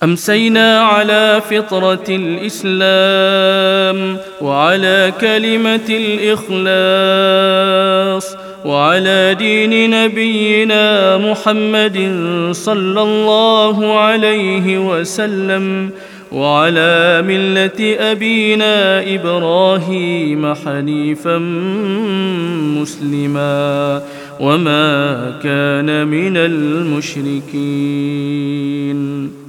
أمسينا على فطرة الإسلام وعلى كلمة الإخلاص وعلى دين نبينا محمد صلى الله عليه وسلم وعلى ملة أبينا إبراهيم حنيفا مسلما وما كان من المشركين.